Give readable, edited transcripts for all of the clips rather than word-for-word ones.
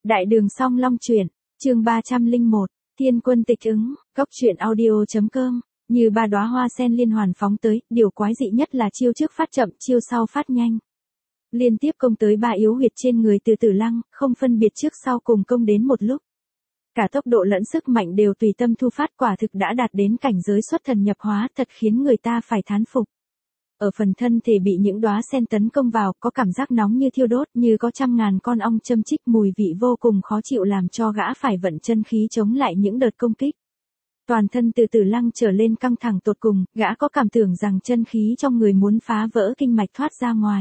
Đại đường song long truyện, chương 301, Thiên quân tịch ứng, góc truyện audio.com, như ba đóa hoa sen liên hoàn phóng tới, điều quái dị nhất là chiêu trước phát chậm, chiêu sau phát nhanh. Liên tiếp công tới ba yếu huyệt trên người Từ Tử Lăng, không phân biệt trước sau cùng công đến một lúc. Cả tốc độ lẫn sức mạnh đều tùy tâm thu phát, quả thực đã đạt đến cảnh giới xuất thần nhập hóa, thật khiến người ta phải thán phục. Ở phần thân thể bị những đóa sen tấn công vào, có cảm giác nóng như thiêu đốt, như có trăm ngàn con ong châm chích, mùi vị vô cùng khó chịu làm cho gã phải vận chân khí chống lại những đợt công kích. Toàn thân Từ Tử Lăng trở lên căng thẳng tột cùng, gã có cảm tưởng rằng chân khí trong người muốn phá vỡ kinh mạch thoát ra ngoài.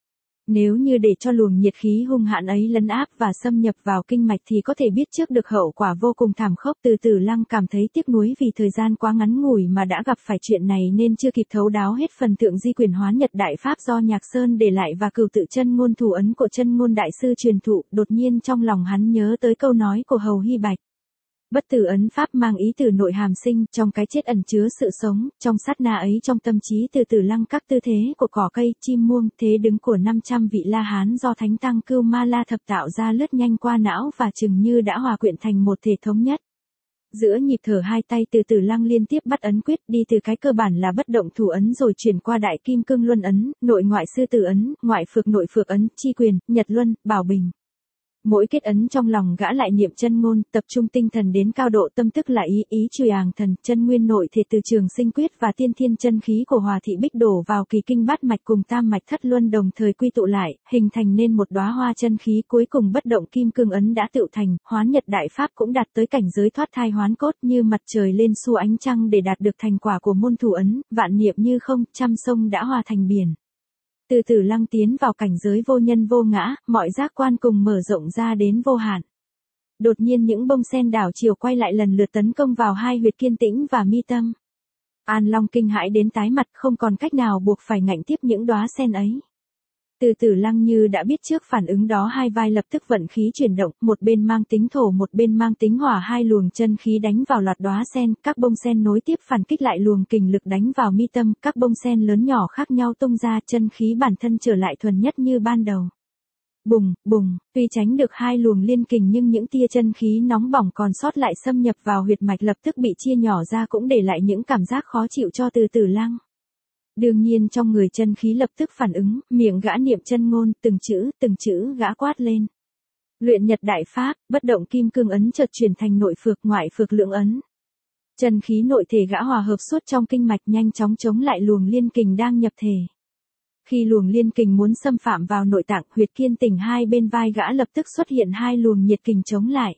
Nếu như để cho luồng nhiệt khí hung hãn ấy lấn áp và xâm nhập vào kinh mạch thì có thể biết trước được hậu quả vô cùng thảm khốc. Từ Tử Lăng cảm thấy tiếc nuối vì thời gian quá ngắn ngủi mà đã gặp phải chuyện này nên chưa kịp thấu đáo hết phần Thượng Di Quyền Hóa Nhật Đại Pháp do Nhạc Sơn để lại và Cửu Tự Chân Ngôn thủ ấn của Chân Ngôn Đại Sư truyền thụ. Đột nhiên trong lòng hắn nhớ tới câu nói của Hầu Hy Bạch. Bất tử ấn pháp mang ý từ nội hàm sinh, trong cái chết ẩn chứa sự sống, trong sát na ấy trong tâm trí Từ Tử Lăng các tư thế của cỏ cây, chim muông, thế đứng của 500 vị La Hán do Thánh Tăng Cưu Ma La Thập tạo ra lướt nhanh qua não và chừng như đã hòa quyện thành một thể thống nhất. Giữa nhịp thở hai tay Từ Tử Lăng liên tiếp bắt ấn quyết, đi từ cái cơ bản là bất động thủ ấn rồi chuyển qua đại kim cương luân ấn, nội ngoại sư tử ấn, ngoại phược nội phược ấn, chi quyền, nhật luân, bảo bình. Mỗi kết ấn trong lòng gã lại niệm chân ngôn, tập trung tinh thần đến cao độ tâm tức là ý trùy àng thần, chân nguyên nội thể từ trường sinh quyết và tiên thiên chân khí của Hòa Thị Bích đổ vào kỳ kinh bát mạch cùng tam mạch thất luân đồng thời quy tụ lại, hình thành nên một đóa hoa chân khí. Cuối cùng bất động kim cương ấn đã tựu thành, Hoán Nhật Đại Pháp cũng đạt tới cảnh giới thoát thai hoán cốt, như mặt trời lên xu ánh trăng. Để đạt được thành quả của môn thủ ấn, vạn niệm như không, trăm sông đã hòa thành biển. Từ Tử Lăng tiến vào cảnh giới vô nhân vô ngã, mọi giác quan cùng mở rộng ra đến vô hạn. Đột nhiên những bông sen đảo chiều quay lại lần lượt tấn công vào hai huyệt kiên tĩnh và mi tâm. An Long kinh hãi đến tái mặt, không còn cách nào buộc phải ngạnh tiếp những đóa sen ấy. Từ Tử Lăng như đã biết trước phản ứng đó, hai vai lập tức vận khí chuyển động, một bên mang tính thổ một bên mang tính hỏa, hai luồng chân khí đánh vào loạt đóa sen, các bông sen nối tiếp phản kích lại luồng kình lực đánh vào mi tâm, các bông sen lớn nhỏ khác nhau tung ra, chân khí bản thân trở lại thuần nhất như ban đầu. Bùng, bùng, tuy tránh được hai luồng liên kình nhưng những tia chân khí nóng bỏng còn sót lại xâm nhập vào huyệt mạch lập tức bị chia nhỏ ra, cũng để lại những cảm giác khó chịu cho Từ Tử Lăng. Đương nhiên trong người chân khí lập tức phản ứng, miệng gã niệm chân ngôn, từng chữ gã quát lên. Luyện Nhật Đại Pháp, bất động kim cương ấn chợt chuyển thành nội phược ngoại phược lượng ấn. Chân khí nội thể gã hòa hợp suốt trong kinh mạch, nhanh chóng chống lại luồng liên kình đang nhập thể. Khi luồng liên kình muốn xâm phạm vào nội tạng, huyệt kiên tỉnh hai bên vai gã lập tức xuất hiện hai luồng nhiệt kình chống lại.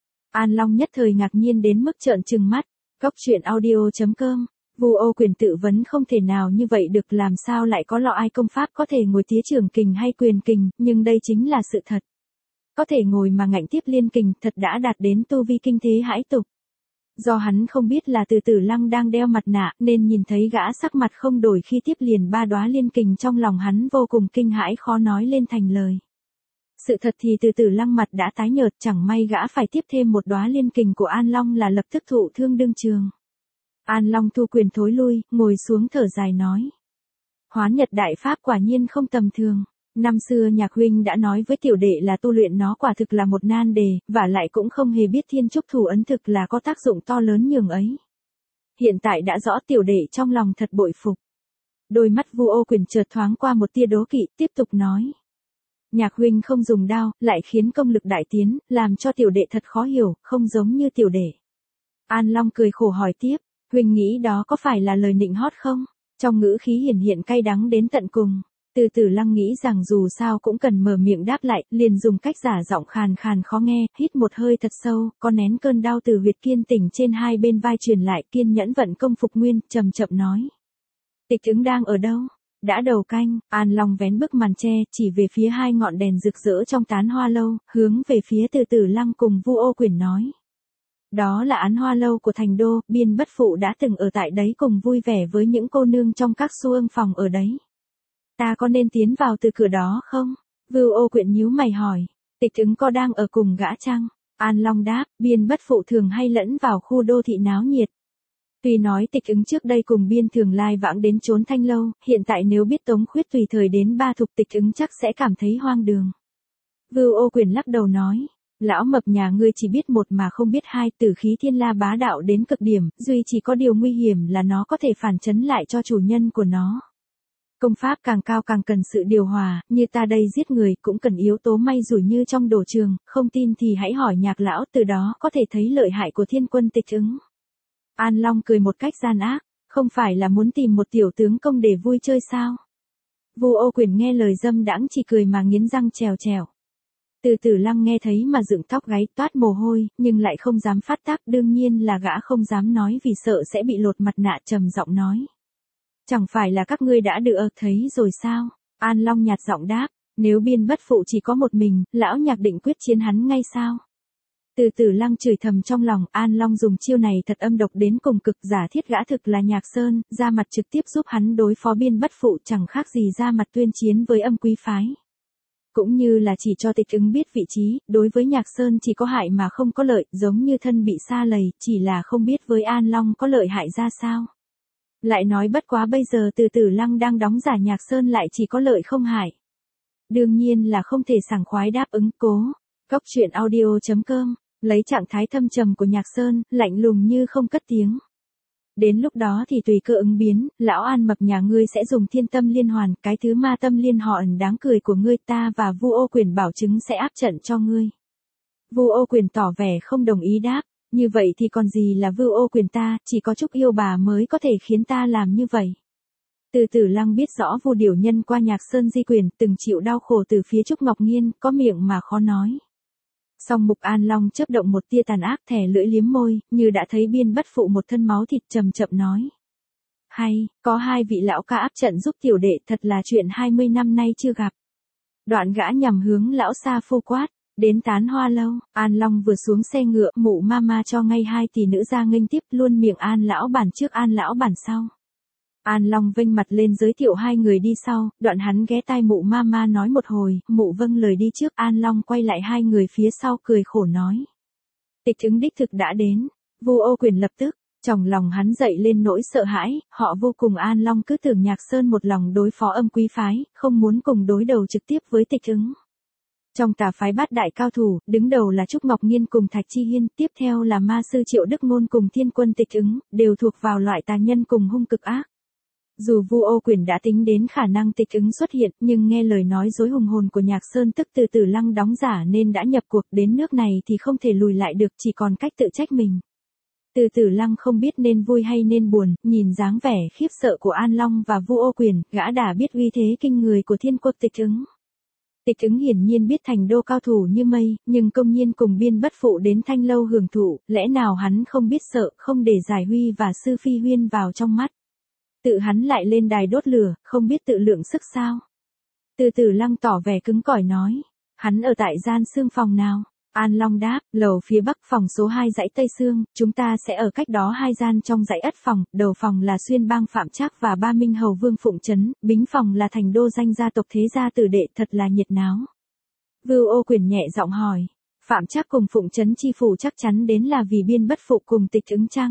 An Long nhất thời ngạc nhiên đến mức trợn trừng mắt. Góc truyện audio.com. Vu Ô Quyền tự vấn không thể nào như vậy được, làm sao lại có lọ ai công pháp có thể ngồi tía trưởng kình hay quyền kình, nhưng đây chính là sự thật. Có thể ngồi mà ngạnh tiếp liên kình, thật đã đạt đến tu vi kinh thế hãi tục. Do hắn không biết là Từ Tử Lăng đang đeo mặt nạ, nên nhìn thấy gã sắc mặt không đổi khi tiếp liền ba đóa liên kình, trong lòng hắn vô cùng kinh hãi khó nói lên thành lời. Sự thật thì Từ Tử Lăng mặt đã tái nhợt, chẳng may gã phải tiếp thêm một đóa liên kình của An Long là lập tức thụ thương đương trường. An Long thu quyền thối lui, ngồi xuống thở dài nói. Hoán Nhật Đại Pháp quả nhiên không tầm thường. Năm xưa Nhạc huynh đã nói với tiểu đệ là tu luyện nó quả thực là một nan đề, và lại cũng không hề biết thiên trúc thủ ấn thực là có tác dụng to lớn nhường ấy. Hiện tại đã rõ, tiểu đệ trong lòng thật bội phục. Đôi mắt Vu Ô Quyền chợt thoáng qua một tia đố kỵ, tiếp tục nói. Nhạc huynh không dùng đao, lại khiến công lực đại tiến, làm cho tiểu đệ thật khó hiểu, không giống như tiểu đệ. An Long cười khổ hỏi tiếp. Huynh nghĩ đó có phải là lời nịnh hót không? Trong ngữ khí hiển hiện cay đắng đến tận cùng. Từ Tử Lăng nghĩ rằng dù sao cũng cần mở miệng đáp lại, liền dùng cách giả giọng khàn khàn khó nghe, hít một hơi thật sâu, có nén cơn đau từ huyệt kiên tỉnh trên hai bên vai truyền lại, kiên nhẫn vận công phục nguyên, chậm chậm nói. Tịch ứng đang ở đâu? Đã đầu canh. An Long vén bức màn che, chỉ về phía hai ngọn đèn rực rỡ trong tán hoa lâu, hướng về phía Từ Tử Lăng cùng Vu Ô Quyền nói. Đó là án hoa lâu của thành đô, Biên Bất Phụ đã từng ở tại đấy cùng vui vẻ với những cô nương trong các xuông phòng ở đấy. Ta có nên tiến vào từ cửa đó không? Vu Ô Quyền nhíu mày hỏi. Tịch ứng có đang ở cùng gã chăng? An Long đáp, Biên Bất Phụ thường hay lẫn vào khu đô thị náo nhiệt. Tuy nói Tịch ứng trước đây cùng Biên thường lai vãng đến chốn Thanh Lâu, hiện tại nếu biết Tống Khuyết tùy thời đến Ba Thục, Tịch ứng chắc sẽ cảm thấy hoang đường. Vu Ô Quyền lắc đầu nói. Lão mập nhà ngươi chỉ biết một mà không biết hai, tử khí thiên la bá đạo đến cực điểm, duy chỉ có điều nguy hiểm là nó có thể phản chấn lại cho chủ nhân của nó. Công pháp càng cao càng cần sự điều hòa, như ta đây giết người cũng cần yếu tố may rủi như trong đổ trường, không tin thì hãy hỏi Nhạc lão, từ đó có thể thấy lợi hại của Thiên Quân Tịch Ứng. An Long cười một cách gian ác, không phải là muốn tìm một tiểu tướng công để vui chơi sao? Vu Ô Quyền nghe lời dâm đãng chỉ cười mà nghiến răng trèo trèo. Từ Tử Lăng nghe thấy mà dựng tóc gáy toát mồ hôi, nhưng lại không dám phát tác, đương nhiên là gã không dám nói vì sợ sẽ bị lột mặt nạ, trầm giọng nói. Chẳng phải là các ngươi đã được thấy rồi sao? An Long nhạt giọng đáp, nếu Biên Bất Phụ chỉ có một mình, lão Nhạc định quyết chiến hắn ngay sao? Từ Tử Lăng chửi thầm trong lòng, An Long dùng chiêu này thật âm độc đến cùng cực, giả thiết gã thực là Nhạc Sơn, ra mặt trực tiếp giúp hắn đối phó Biên Bất Phụ chẳng khác gì ra mặt tuyên chiến với Âm Quý phái. Cũng như là chỉ cho Tịch Ứng biết vị trí, đối với Nhạc Sơn chỉ có hại mà không có lợi, giống như thân bị sa lầy, chỉ là không biết với An Long có lợi hại ra sao. Lại nói bất quá bây giờ Từ Tử Lăng đang đóng giả Nhạc Sơn lại chỉ có lợi không hại. Đương nhiên là không thể sảng khoái đáp ứng. Cố. Cốc truyện audio.com, lấy trạng thái thâm trầm của Nhạc Sơn, lạnh lùng như không cất tiếng. Đến lúc đó thì tùy cơ ứng biến, lão An mập nhà ngươi sẽ dùng thiên tâm liên hoàn, cái thứ ma tâm liên hòn đáng cười của ngươi, ta và Vu Ô Quyền bảo chứng sẽ áp trận cho ngươi. Vu Ô Quyền tỏ vẻ không đồng ý đáp, như vậy thì còn gì là Vu Ô Quyền ta, chỉ có Trúc Yêu Bà mới có thể khiến ta làm như vậy. Từ Tử Lăng biết rõ Vu Điểu Nhân qua Nhạc Sơn di quyền, từng chịu đau khổ từ phía Trúc Ngọc Nhiên, có miệng mà khó nói. Song Mục An Long chớp động một tia tàn ác, thè lưỡi liếm môi, như đã thấy Biên Bất Phụ một thân máu thịt, chậm chậm nói. Hay, có hai vị lão ca áp trận giúp tiểu đệ, thật là chuyện 20 năm nay chưa gặp. Đoạn gã nhằm hướng lão Sa Phu quát, đến Tán Hoa lâu. An Long vừa xuống xe ngựa, Mụ Mama cho ngay hai tỷ nữ ra nghênh tiếp, luôn miệng An lão bản trước An lão bản sau. An Long vênh mặt lên giới thiệu hai người đi sau, đoạn hắn ghé tai Mụ Mama nói một hồi, Mụ vâng lời đi trước. An Long quay lại hai người phía sau cười khổ nói. Tịch Ứng đích thực đã đến. Vu Ô Quyền lập tức, trong lòng hắn dậy lên nỗi sợ hãi, họ vô cùng An Long cứ tưởng Nhạc Sơn một lòng đối phó Âm Quý phái, không muốn cùng đối đầu trực tiếp với Tịch Ứng. Trong tà phái bát đại cao thủ, đứng đầu là Trúc Ngọc Nhiên cùng Thạch Chi Hiên, tiếp theo là ma sư Triệu Đức Ngôn cùng Thiên Quân Tịch Ứng, đều thuộc vào loại tà nhân cùng hung cực ác. Dù Vu Ô Quyền đã tính đến khả năng Tịch Ứng xuất hiện, nhưng nghe lời nói dối hùng hồn của Nhạc Sơn tức Từ Tử Lăng đóng giả nên đã nhập cuộc, đến nước này thì không thể lùi lại được, chỉ còn cách tự trách mình. Từ Tử Lăng không biết nên vui hay nên buồn, nhìn dáng vẻ khiếp sợ của An Long và Vu Ô Quyền, gã đã biết uy thế kinh người của Thiên Quân Tịch Ứng. Tịch Ứng hiển nhiên biết thành đô cao thủ như mây, nhưng công nhiên cùng Biên Bất Phụ đến Thanh lâu hưởng thụ, lẽ nào hắn không biết sợ, không để Giải Huy và Sư Phi Huyên vào trong mắt. Tự hắn lại lên đài đốt lửa, không biết tự lượng sức sao. Từ Tử Lăng tỏ vẻ cứng cỏi nói, hắn ở tại gian xương phòng nào? An Long đáp, lầu phía bắc phòng số 2 dãy Tây Sương, chúng ta sẽ ở cách đó hai gian trong dãy ất phòng, đầu phòng là Xuyên Bang Phạm Trác và Ba Minh Hầu Vương Phụng Trấn, bính phòng là thành đô danh gia tộc thế gia tử đệ, thật là nhiệt náo. Vu Ô Quyền nhẹ giọng hỏi, Phạm Trác cùng Phụng Trấn chi phủ chắc chắn đến là vì Biên Bất Phụ cùng Tịch Ứng chăng?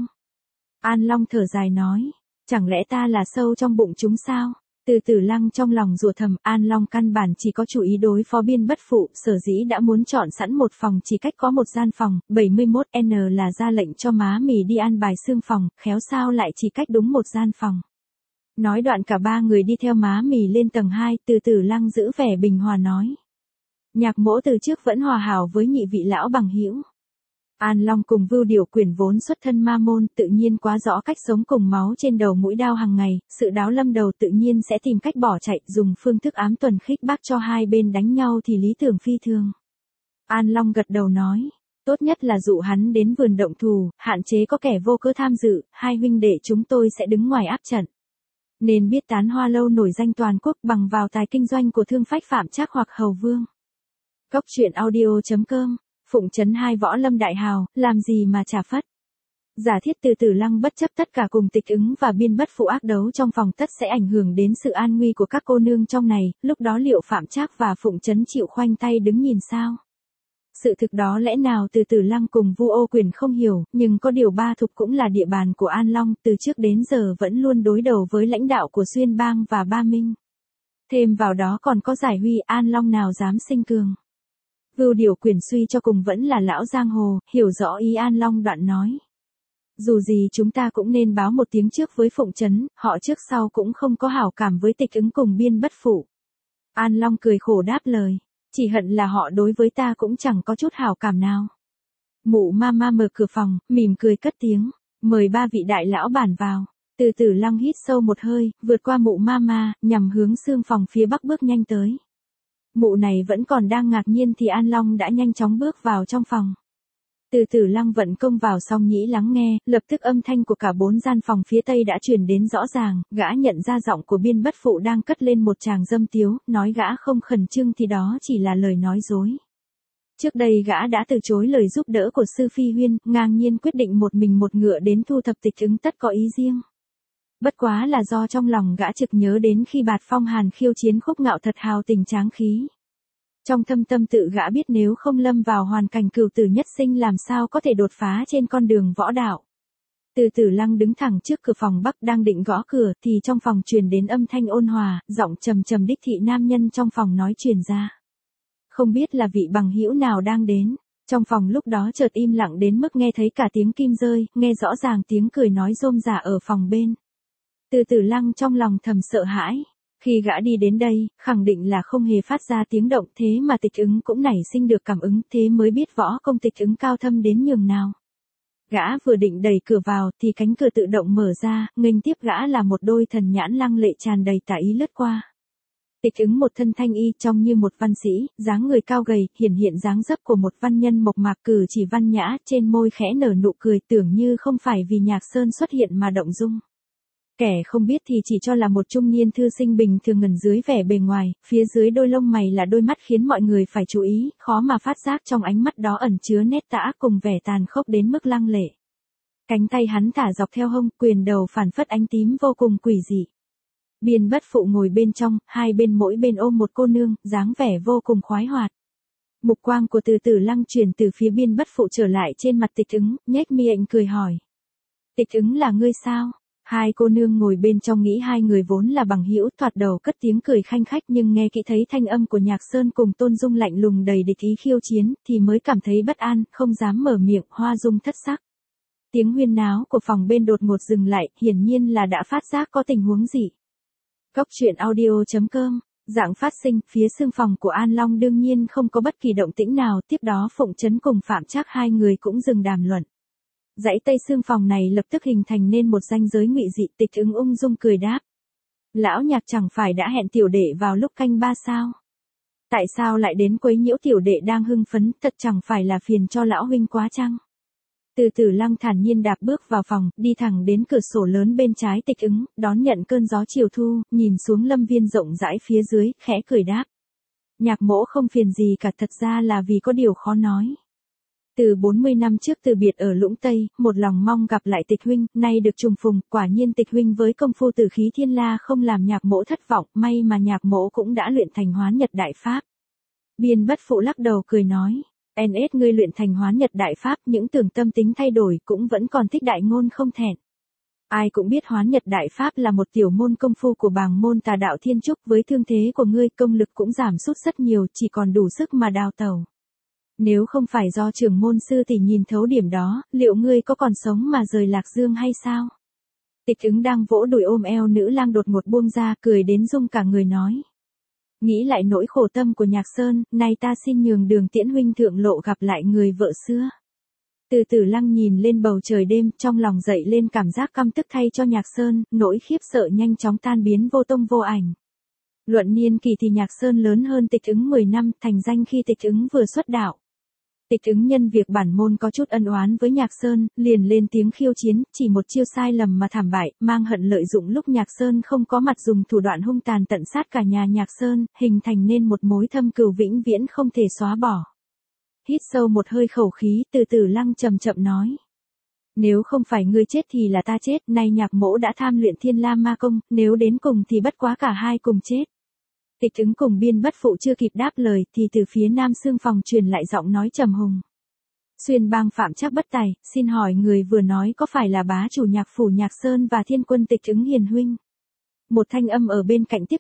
An Long thở dài nói, chẳng lẽ ta là sâu trong bụng chúng sao? Từ Tử Lăng trong lòng rủa thầm, An Long căn bản chỉ có chủ ý đối phó Biên Bất Phụ, sở dĩ đã muốn chọn sẵn một phòng chỉ cách có một gian phòng, 71N là ra lệnh cho má mì đi an bài xương phòng, khéo sao lại chỉ cách đúng một gian phòng. Nói đoạn cả ba người đi theo má mì lên tầng 2, Từ Tử Lăng giữ vẻ bình hòa nói. Nhạc Mỗ từ trước vẫn hòa hảo với nhị vị lão bằng hữu. An Long cùng Vưu Điều Quyền vốn xuất thân ma môn, tự nhiên quá rõ cách sống cùng máu trên đầu mũi đao hàng ngày, sự đáo lâm đầu tự nhiên sẽ tìm cách bỏ chạy, dùng phương thức ám tuần khích bác cho hai bên đánh nhau thì lý tưởng phi thường. An Long gật đầu nói, tốt nhất là dụ hắn đến vườn động thù, hạn chế có kẻ vô cớ tham dự, hai huynh đệ chúng tôi sẽ đứng ngoài áp trận. Nên biết Tán Hoa lâu nổi danh toàn quốc bằng vào tài kinh doanh của thương phách Phạm Trác hoặc Hầu Vương. Cốc truyện audio.com, Phụng Trấn hai võ lâm đại hào, làm gì mà trả phất. Giả thiết Từ Tử Lăng bất chấp tất cả cùng Tịch Ứng và Biên Bất Phụ ác đấu trong phòng, tất sẽ ảnh hưởng đến sự an nguy của các cô nương trong này, lúc đó liệu Phạm Trác và Phụng Trấn chịu khoanh tay đứng nhìn sao? Sự thực đó lẽ nào Từ Tử Lăng cùng Vu Ô Quyền không hiểu, nhưng có điều Ba Thục cũng là địa bàn của An Long, từ trước đến giờ vẫn luôn đối đầu với lãnh đạo của Xuyên Bang và Ba Minh. Thêm vào đó còn có Giải Huy, An Long nào dám sinh cường. Vưu Điều Quyền suy cho cùng vẫn là lão giang hồ, hiểu rõ ý An Long đoạn nói. Dù gì chúng ta cũng nên báo một tiếng trước với Phụng Trấn, họ trước sau cũng không có hảo cảm với Tịch Ứng cùng Biên Bất Phụ. An Long cười khổ đáp lời, chỉ hận là họ đối với ta cũng chẳng có chút hảo cảm nào. Mụ Mama mở cửa phòng, mỉm cười cất tiếng, mời ba vị đại lão bản vào. Từ Tử Lăng hít sâu một hơi, vượt qua mụ Mama, nhằm hướng xương phòng phía bắc bước nhanh tới. Mụ này vẫn còn đang ngạc nhiên thì An Long đã nhanh chóng bước vào trong phòng. Từ Tử Lăng vận công vào xong nhĩ lắng nghe, lập tức âm thanh của cả 4 gian phòng phía tây đã truyền đến rõ ràng, gã nhận ra giọng của Biên Bất Phụ đang cất lên một tràng dâm tiếu, nói gã không khẩn trương thì đó chỉ là lời nói dối. Trước đây gã đã từ chối lời giúp đỡ của Sư Phi Huyên, ngang nhiên quyết định một mình một ngựa đến thu thập Tịch Ứng tất có ý riêng. Bất quá là do trong lòng gã trực nhớ đến khi Bạt Phong Hàn khiêu chiến Khúc Ngạo thật hào tình tráng khí. Trong thâm tâm tự gã biết nếu không lâm vào hoàn cảnh cửu tử nhất sinh làm sao có thể đột phá trên con đường võ đạo. Từ Tử Lăng đứng thẳng trước cửa phòng bắc đang định gõ cửa thì trong phòng truyền đến âm thanh ôn hòa, giọng trầm trầm đích thị nam nhân trong phòng nói truyền ra. Không biết là vị bằng hữu nào đang đến. Trong phòng lúc đó chợt im lặng đến mức nghe thấy cả tiếng kim rơi, nghe rõ ràng tiếng cười nói rôm rả ở phòng bên. Từ Tử Lăng trong lòng thầm sợ hãi. Khi gã đi đến đây, khẳng định là không hề phát ra tiếng động thế mà Tịch Ứng cũng nảy sinh được cảm ứng thế mới biết võ công Tịch Ứng cao thâm đến nhường nào. Gã vừa định đẩy cửa vào thì cánh cửa tự động mở ra, nghênh tiếp gã là một đôi thần nhãn lăng lệ tràn đầy tà ý lướt qua. Tịch Ứng một thân thanh y trông như một văn sĩ, dáng người cao gầy, hiển hiện dáng dấp của một văn nhân mộc mạc cử chỉ văn nhã, trên môi khẽ nở nụ cười tưởng như không phải vì Nhạc Sơn xuất hiện mà động dung. Kẻ không biết thì chỉ cho là một trung niên thư sinh bình thường ngần dưới vẻ bề ngoài, phía dưới đôi lông mày là đôi mắt khiến mọi người phải chú ý, khó mà phát giác trong ánh mắt đó ẩn chứa nét tà cùng vẻ tàn khốc đến mức lăng lệ. Cánh tay hắn thả dọc theo hông, quyền đầu phản phất ánh tím vô cùng quỷ dị. Biên Bất Phụ ngồi bên trong, hai bên mỗi bên ôm một cô nương, dáng vẻ vô cùng khoái hoạt. Mục quang của Từ Tử Lăng chuyển từ phía Biên Bất Phụ trở lại trên mặt Tịch Ứng, nhếch miệng cười hỏi. Tịch Ứng là ngươi sao? Hai cô nương ngồi bên trong nghĩ hai người vốn là bằng hữu thoạt đầu cất tiếng cười khanh khách nhưng nghe kỹ thấy thanh âm của Nhạc Sơn cùng Tôn Dung lạnh lùng đầy địch ý khiêu chiến thì mới cảm thấy bất an, không dám mở miệng, hoa dung thất sắc. Tiếng huyên náo của phòng bên đột ngột dừng lại, hiển nhiên là đã phát giác có tình huống gì. Cốc truyện audio.com, dạng phát sinh, phía xương phòng của An Long đương nhiên không có bất kỳ động tĩnh nào, tiếp đó Phụng Trấn cùng Phạm Trác hai người cũng dừng đàm luận. Dãy tây xương phòng này lập tức hình thành nên một ranh giới ngụy dị. Tịch Ứng ung dung cười đáp. Lão Nhạc chẳng phải đã hẹn tiểu đệ vào lúc canh ba sao? Tại sao lại đến quấy nhiễu tiểu đệ đang hưng phấn, thật chẳng phải là phiền cho lão huynh quá chăng? Từ Tử Lăng thản nhiên đạp bước vào phòng, đi thẳng đến cửa sổ lớn bên trái Tịch Ứng, đón nhận cơn gió chiều thu, nhìn xuống lâm viên rộng rãi phía dưới, khẽ cười đáp. Nhạc mỗ không phiền gì cả, thật ra là vì có điều khó nói. Từ 40 năm trước từ biệt ở Lũng Tây, một lòng mong gặp lại Tịch huynh, nay được trùng phùng, quả nhiên Tịch huynh với công phu tử khí thiên la không làm nhạc mỗ thất vọng, may mà nhạc mỗ cũng đã luyện thành Hoán Nhật Đại Pháp. Biên Bất Phụ lắc đầu cười nói, NS ngươi luyện thành Hoán Nhật Đại Pháp, những tưởng tâm tính thay đổi cũng vẫn còn thích đại ngôn không thẹn. Ai cũng biết Hoán Nhật Đại Pháp là một tiểu môn công phu của bàng môn tà đạo thiên trúc, với thương thế của ngươi công lực cũng giảm sút rất nhiều, chỉ còn đủ sức mà đào tẩu. Nếu không phải do trưởng môn sư tỷ nhìn thấu điểm đó, liệu ngươi có còn sống mà rời Lạc Dương hay sao? Tịch Ứng đang vỗ đùi ôm eo nữ lang đột ngột buông ra, cười đến rung cả người nói. Nghĩ lại nỗi khổ tâm của Nhạc Sơn, nay ta xin nhường đường tiễn huynh thượng lộ gặp lại người vợ xưa. Từ Tử Lăng nhìn lên bầu trời đêm, trong lòng dậy lên cảm giác căm tức thay cho Nhạc Sơn, nỗi khiếp sợ nhanh chóng tan biến vô tông vô ảnh. Luận niên kỳ thì Nhạc Sơn lớn hơn Tịch Ứng 10 năm, thành danh khi Tịch Ứng vừa xuất đạo. Tịch Ứng nhân việc bản môn có chút ân oán với Nhạc Sơn, liền lên tiếng khiêu chiến, chỉ một chiêu sai lầm mà thảm bại, mang hận lợi dụng lúc Nhạc Sơn không có mặt dùng thủ đoạn hung tàn tận sát cả nhà Nhạc Sơn, hình thành nên một mối thâm cừu vĩnh viễn không thể xóa bỏ. Hít sâu một hơi khẩu khí, Từ Tử Lăng chậm chậm nói. Nếu không phải ngươi chết thì là ta chết, nay Nhạc mỗ đã tham luyện Thiên La Ma Công, nếu đến cùng thì bất quá cả hai cùng chết. Tịch Ứng cùng Biên Bất Phụ chưa kịp đáp lời thì từ phía nam xương phòng truyền lại giọng nói trầm hùng. Xuyên Bang Phạm Trác bất tài, xin hỏi người vừa nói có phải là bá chủ Nhạc phủ Nhạc Sơn và Thiên Quân Tịch Ứng hiền huynh? Một thanh âm ở bên cạnh tiếp tục,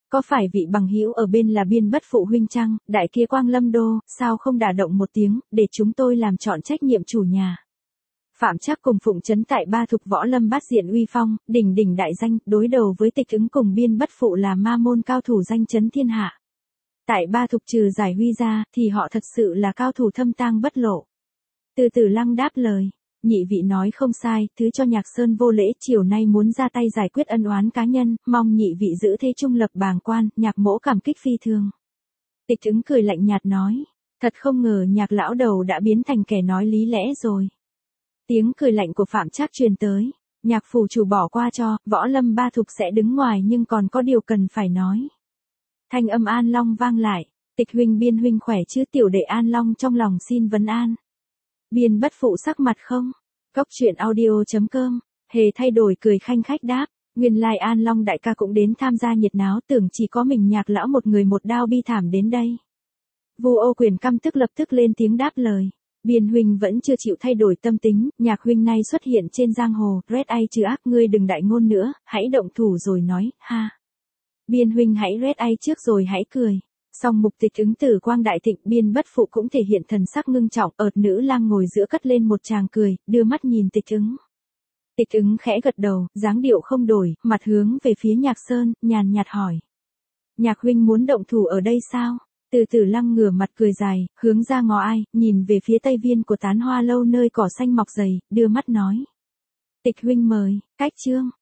Có phải vị bằng hữu ở bên là Biên Bất Phụ huynh chăng, đại kia Quang Lâm Đô, sao không đả động một tiếng, để chúng tôi làm chọn trách nhiệm chủ nhà. Phạm Trác cùng Phụng Trấn tại Ba Thục võ lâm bát diện uy phong, đỉnh đỉnh đại danh, đối đầu với Tịch Ứng cùng Biên Bất Phụ là ma môn cao thủ danh chấn thiên hạ. Tại Ba Thục trừ giải huy ra, thì họ thật sự là cao thủ thâm tang bất lộ. Từ Từ Lăng đáp lời, nhị vị nói không sai, thứ cho Nhạc Sơn vô lễ chiều nay muốn ra tay giải quyết ân oán cá nhân, mong nhị vị giữ thế trung lập bàng quan, Nhạc mỗ cảm kích phi thường. Tịch Ứng cười lạnh nhạt nói, thật không ngờ Nhạc lão đầu đã biến thành kẻ nói lý lẽ rồi. Tiếng cười lạnh của Phạm Trác truyền tới, Nhạc phủ chủ bỏ qua cho, võ lâm Ba Thục sẽ đứng ngoài nhưng còn có điều cần phải nói. Thanh âm An Long vang lại, Tịch huynh Biên huynh khỏe chứ, tiểu đệ An Long trong lòng xin vấn an. Biên Bất Phụ sắc mặt không? Cốc truyện audio.com, hề thay đổi cười khanh khách đáp, nguyên lai An Long đại ca cũng đến tham gia nhiệt náo, tưởng chỉ có mình Nhạc lão một người một đao bi thảm đến đây. Vu Ô Quyền căm tức lập tức lên tiếng đáp lời. Biên huynh vẫn chưa chịu thay đổi tâm tính, Nhạc huynh nay xuất hiện trên giang hồ, red ai chứ ác, ngươi đừng đại ngôn nữa, hãy động thủ rồi nói, ha. Biên huynh hãy red ai trước rồi hãy cười. Song mục Tịch Ứng tử quang đại thịnh, Biên Bất Phụ cũng thể hiện thần sắc ngưng trọng, ợt nữ lang ngồi giữa cất lên một tràng cười, đưa mắt nhìn Tịch Ứng. Tịch Ứng khẽ gật đầu, dáng điệu không đổi, mặt hướng về phía Nhạc Sơn, nhàn nhạt hỏi. Nhạc huynh muốn động thủ ở đây sao? Từ Từ Lăng ngửa mặt cười dài, hướng ra ngó ai, nhìn về phía tây viên của Tán Hoa lâu nơi cỏ xanh mọc dày, đưa mắt nói. Tịch huynh mời, cách chương.